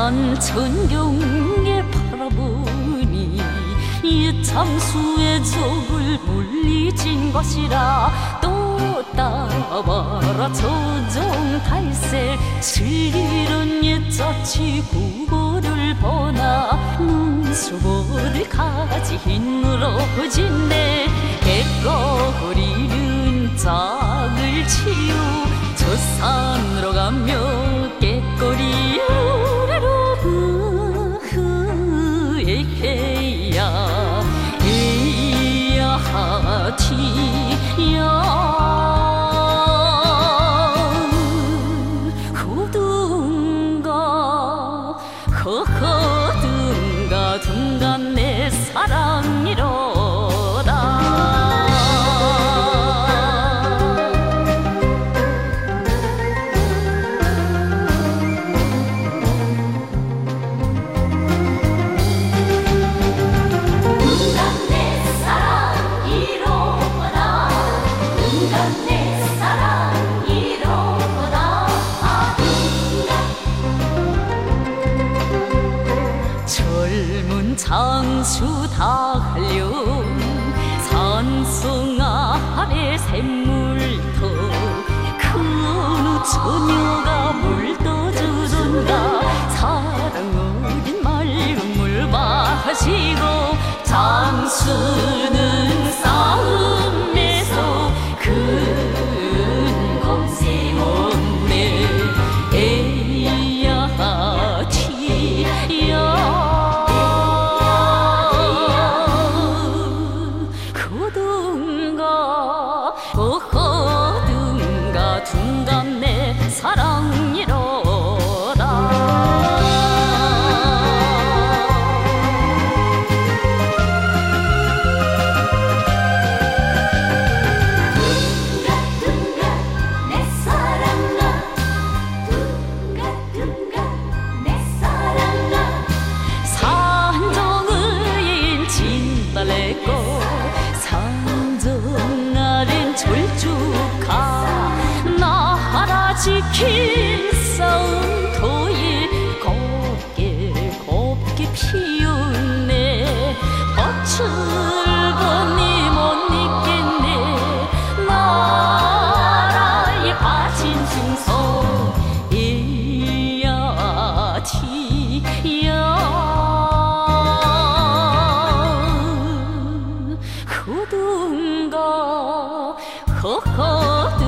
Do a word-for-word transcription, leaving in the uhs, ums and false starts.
산 천경에 바라보니 이 참수의 적을 물리친 것이라. 또 따봐라 조정달새 슬기로운 옛자치 구고를 보나. 눈수보들 가지 흰으로진 내 깨꺼리는 짝을 치우 저 산으로 가며 깨꺼리 우레로 흐흐에헤야 에야 하티야 후둥가 허허둥가 둥가 내 사랑이로다. 장수 달려 산성 아래 샘물터 그 어느 처녀가 물 떠주던가. 사랑 어린 맑은 물 마시고 장수는 싸움에서 큰 검세 못내 에야 티야 어허둥가 둥가 내 사랑이로다. 둥가 둥가 내 사랑아 둥가 둥가 내 사랑아. 산정의인 진달래꽃 산정아린 절쭉가 나라 지킬 싸움터에 곱게 곱게 피우네. 밭을 보니 못 잊겠네 나라에 빠진 중소 이야 티야 후둥가 허허